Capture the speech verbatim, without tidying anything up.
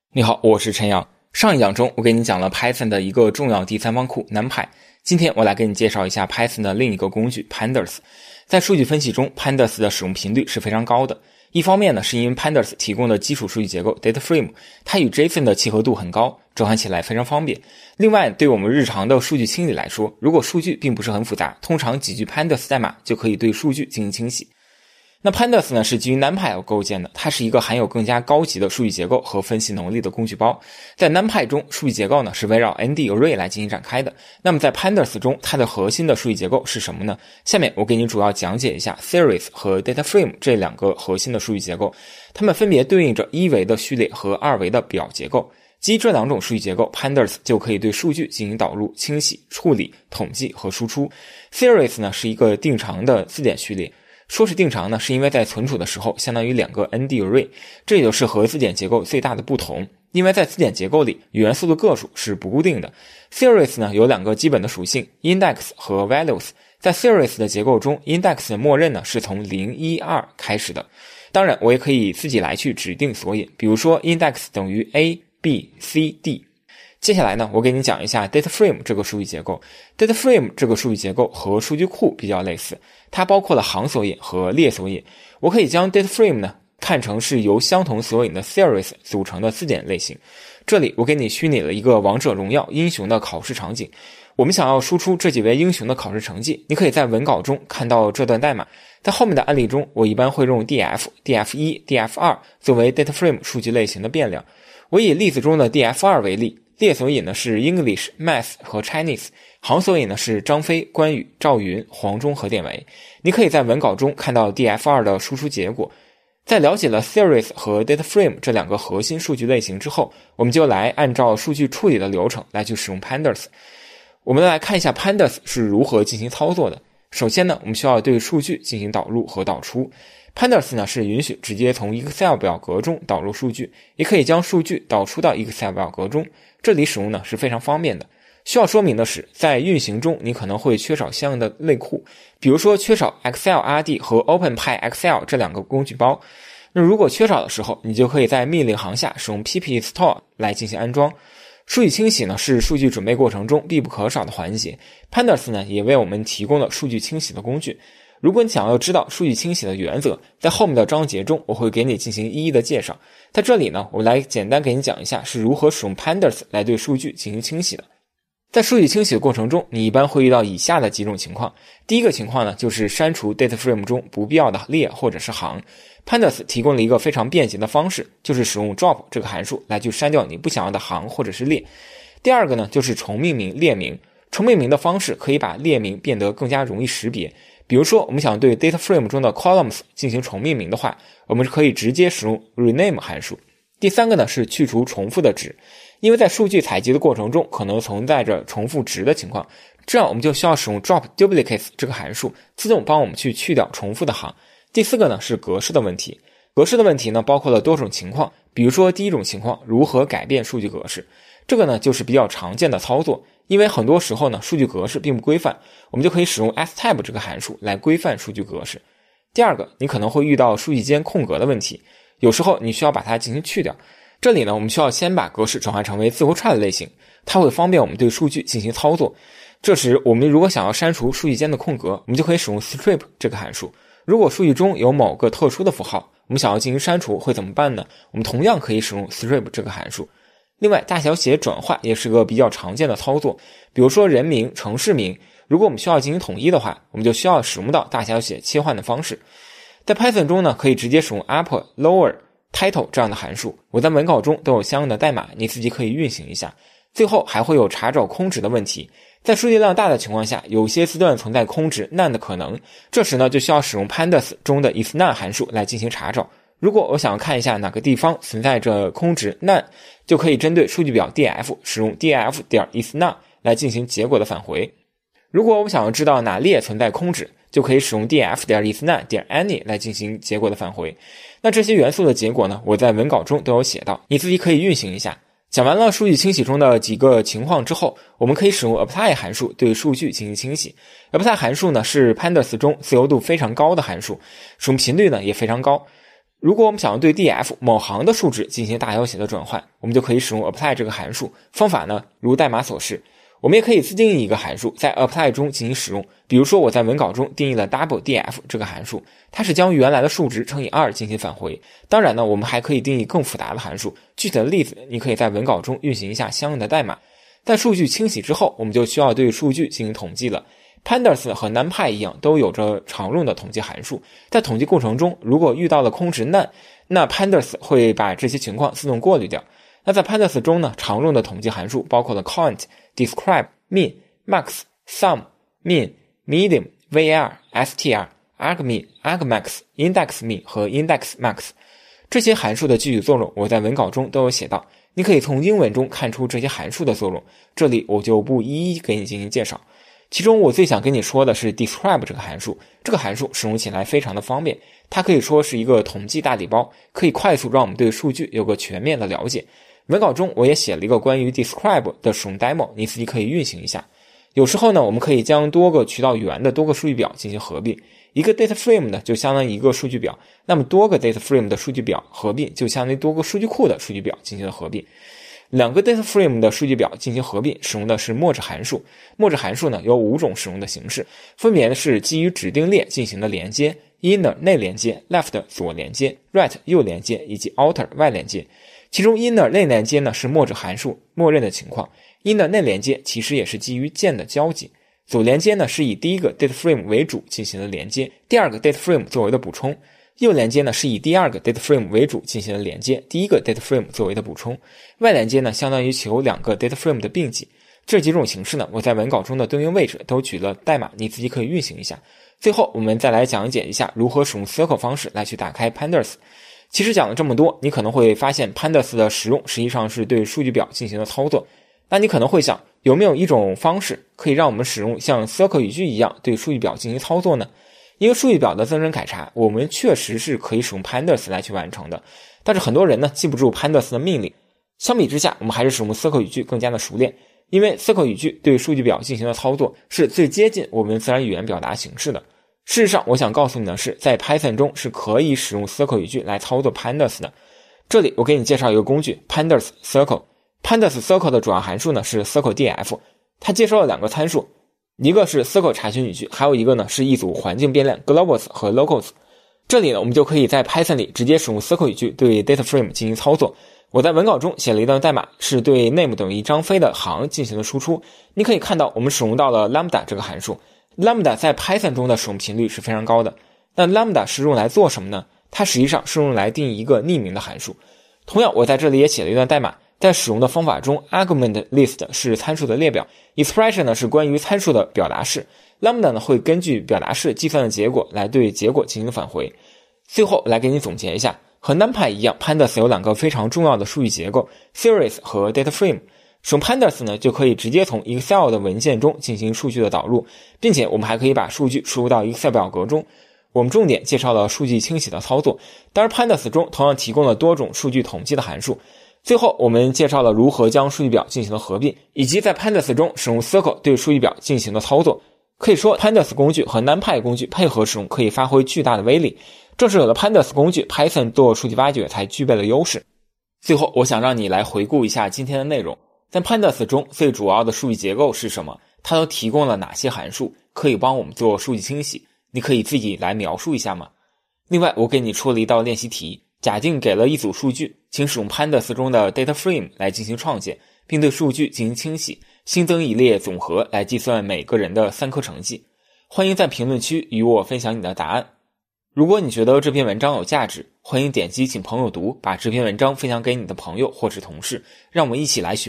你好，我是陈阳。上一讲中我给你讲了 Python 的一个重要第三方库 NumPy， 今天我来给你介绍一下 Python 的另一个工具 Pandas。 在数据分析中 Pandas 的使用频率是非常高的，一方面呢是因为 Pandas 提供的基础数据结构 DataFrame 它与 JSON 的契合度很高，转换起来非常方便。另外对我们日常的数据清理来说，如果数据并不是很复杂，通常几句 Pandas 代码就可以对数据进行清洗。那 Pandas 呢是基于 NumPy 构建的，它是一个含有更加高级的数据结构和分析能力的工具包。在 NumPy 中，数据结构呢是围绕 N D Array 来进行展开的。那么在 Pandas 中，它的核心的数据结构是什么呢？下面我给你主要讲解一下 Series 和 DataFrame 这两个核心的数据结构，它们分别对应着一维的序列和二维的表结构。基于这两种数据结构 Pandas 就可以对数据进行导入、清洗、处理、统计和输出。 Series 呢是一个定长的字典序列，说是定长呢，是因为在存储的时候相当于两个 N D Array， 这也就是和字典结构最大的不同。因为在字典结构里，元素的个数是不固定的。Series 呢有两个基本的属性 Index 和 Values。在 Series 的结构中， Index 的默认呢是从零、一、二开始的。当然我也可以自己来去指定索引，比如说 Index 等于 A、B、C、D。接下来呢，我给你讲一下 DataFrame 这个数据结构。DataFrame 这个数据结构和数据库比较类似，它包括了行索引和列索引。我可以将 DataFrame 呢看成是由相同索引的 Series 组成的字典类型。这里我给你虚拟了一个王者荣耀英雄的考试场景，我们想要输出这几位英雄的考试成绩，你可以在文稿中看到这段代码。在后面的案例中，我一般会用 D F、D F 一、D F 二 作为 DataFrame 数据类型的变量。我以例子中的 D F 二 为例，列索引呢是 English、Math 和 Chinese， 行索引呢是张飞、关羽、赵云、黄忠和典韦。你可以在文稿中看到 D F 二 的输出结果。在了解了 Series 和 DataFrame 这两个核心数据类型之后，我们就来按照数据处理的流程来去使用 Pandas。 我们来看一下 Pandas 是如何进行操作的。首先呢，我们需要对数据进行导入和导出。Pandas 呢是允许直接从 Excel 表格中导入数据，也可以将数据导出到 Excel 表格中，这里使用呢是非常方便的。需要说明的是，在运行中你可能会缺少相应的类库，比如说缺少 Excel R D 和 OpenPyXL 这两个工具包。那如果缺少的时候，你就可以在命令行下使用 pp install 来进行安装。数据清洗呢是数据准备过程中必不可少的环节， Pandas 呢也为我们提供了数据清洗的工具。如果你想要知道数据清洗的原则，在后面的章节中我会给你进行一一的介绍。在这里呢，我来简单给你讲一下是如何使用 Pandas 来对数据进行清洗的。在数据清洗的过程中，你一般会遇到以下的几种情况。第一个情况呢，就是删除 DataFrame 中不必要的列或者是行。Pandas 提供了一个非常便捷的方式，就是使用 drop 这个函数来去删掉你不想要的行或者是列。第二个呢，就是重命名列名。重命名的方式可以把列名变得更加容易识别。比如说我们想对 DataFrame 中的 columns 进行重命名的话，我们可以直接使用 rename 函数。第三个呢是去除重复的值，因为在数据采集的过程中可能存在着重复值的情况，这样我们就需要使用 drop duplicates 这个函数自动帮我们去去掉重复的行。第四个呢是格式的问题。格式的问题呢包括了多种情况，比如说第一种情况，如何改变数据格式，这个呢就是比较常见的操作。因为很多时候呢数据格式并不规范，我们就可以使用 stype 这个函数来规范数据格式。第二个，你可能会遇到数据间空格的问题，有时候你需要把它进行去掉。这里呢我们需要先把格式转换成为字符串的类型，它会方便我们对数据进行操作。这时我们如果想要删除数据间的空格，我们就可以使用 strip 这个函数。如果数据中有某个特殊的符号，我们想要进行删除会怎么办呢？我们同样可以使用 strip 这个函数。另外大小写转换也是个比较常见的操作，比如说人名、城市名，如果我们需要进行统一的话，我们就需要使用到大小写切换的方式。在 Python 中呢，可以直接使用 upper、lower、title 这样的函数，我在文稿中都有相应的代码，你自己可以运行一下。最后还会有查找空值的问题，在数据量大的情况下，有些字段存在空值 none 的可能，这时呢就需要使用 Pandas 中的 isNone 函数来进行查找。如果我想要看一下哪个地方存在着空值 none， 就可以针对数据表 D F 使用 df.isNone 来进行结果的返回。如果我想要知道哪列存在空值，就可以使用 df.isNone.any 来进行结果的返回。那这些元素的结果呢，我在文稿中都有写到，你自己可以运行一下。讲完了数据清洗中的几个情况之后，我们可以使用 apply 函数对数据进行清洗。apply 函数呢是 Pandas 中自由度非常高的函数，使用频率呢也非常高。 如果我们想要对 D F 某行的数值进行大小写的转换，我们就可以使用 apply 这个函数。方法呢，如代码所示。我们也可以自定义一个函数，在 apply 中进行使用。比如说我在文稿中定义了 double D F 这个函数，它是将原来的数值乘以二进行返回。当然呢，我们还可以定义更复杂的函数，具体的例子你可以在文稿中运行一下相应的代码。在数据清洗之后，我们就需要对数据进行统计了。Pandas 和 NumPy 一样，都有着常用的统计函数。在统计过程中，如果遇到了空值 none， 那 Pandas 会把这些情况自动过滤掉。那在 Pandas 中呢，常用的统计函数包括了 count、describe、min、max、sum、min、var、str、argmin、argmax、indexmin 和 indexmax。这些函数的具体作用我在文稿中都有写到，你可以从英文中看出这些函数的作用，这里我就不一一给你进行介绍。其中我最想跟你说的是 describe 这个函数，这个函数使用起来非常的方便，它可以说是一个统计大礼包，可以快速让我们对数据有个全面的了解。文稿中我也写了一个关于 describe 的使用 demo， 你自己可以运行一下。有时候呢，我们可以将多个渠道源的多个数据表进行合并，一个 data frame 呢就相当于一个数据表，那么多个 data frame 的数据表合并就相当于多个数据库的数据表进行了合并。两个 data frame 的数据表进行合并使用的是 merge 函数。merge 函数呢有五种使用的形式，分别是基于指定列进行的连接， inner 内连接， left 左连接， right 右连接，以及 outer 外连接。其中 inner 内连接呢是 merge 函数默认的情况， inner 内连接其实也是基于键的交集。左连接呢是以第一个 data frame 为主进行的连接，第二个 data frame 作为的补充。右连接呢是以第二个 data frame 为主进行的连接，第一个 data frame 作为的补充。外连接呢相当于求两个 data frame 的并集。这几种形式呢，我在文稿中的对应位置都举了代码，你自己可以运行一下。最后我们再来讲解一下如何使用 circle 方式来去打开 Pandas。其实讲了这么多，你可能会发现 Pandas 的使用实际上是对数据表进行了操作。那你可能会想，有没有一种方式可以让我们使用像 circle 语句一样对数据表进行操作呢？因为数据表的增增改查，我们确实是可以使用 Pandas 来去完成的，但是很多人呢记不住 Pandas 的命令。相比之下，我们还是使用 circle 语句更加的熟练，因为 circle 语句对数据表进行的操作是最接近我们自然语言表达形式的。事实上，我想告诉你的是，在 Python 中是可以使用 circle 语句来操作 Pandas 的。这里我给你介绍一个工具 Pandas Circle。Pandas Circle 的主要函数呢是 circledf， 它接收了两个参数，一个是 circle 查询语句，还有一个呢是一组环境变量 globals 和 locals。 这里呢我们就可以在 Python 里直接使用 circle 语句对 data frame 进行操作。我在文稿中写了一段代码，是对 name 等于张飞的行进行了输出。你可以看到我们使用到了 lambda 这个函数。Lambda 在 Python 中的使用频率是非常高的。那 Lambda 是用来做什么呢？它实际上是用来定义一个匿名的函数。同样，我在这里也写了一段代码，在使用的方法中 argument list 是参数的列表， expression 呢是关于参数的表达式， Lambda 呢会根据表达式计算的结果来对结果进行返回。最后来给你总结一下，和 NumPy 一样， Pandas 有两个非常重要的数据结构 series 和 data frame。使用 Pandas 呢，就可以直接从 Excel 的文件中进行数据的导入，并且我们还可以把数据输入到 Excel 表格中。我们重点介绍了数据清洗的操作，当然 Pandas 中同样提供了多种数据统计的函数。最后我们介绍了如何将数据表进行了合并，以及在 Pandas 中使用 Circle 对数据表进行的操作。可以说 Pandas 工具和 NumPy 工具配合使用可以发挥巨大的威力，正是有了 Pandas 工具 Python 做数据挖掘才具备了优势。最后我想让你来回顾一下今天的内容，在 Pandas 中最主要的数据结构是什么？它都提供了哪些函数可以帮我们做数据清洗？你可以自己来描述一下吗？另外我给你出了一道练习题，假定给了一组数据，请使用 Pandas 中的 data frame 来进行创建，并对数据进行清洗，新增一列总和来计算每个人的三科成绩。欢迎在评论区与我分享你的答案。如果你觉得这篇文章有价值，欢迎点击请朋友读，把这篇文章分享给你的朋友或是同事，让我们一起来学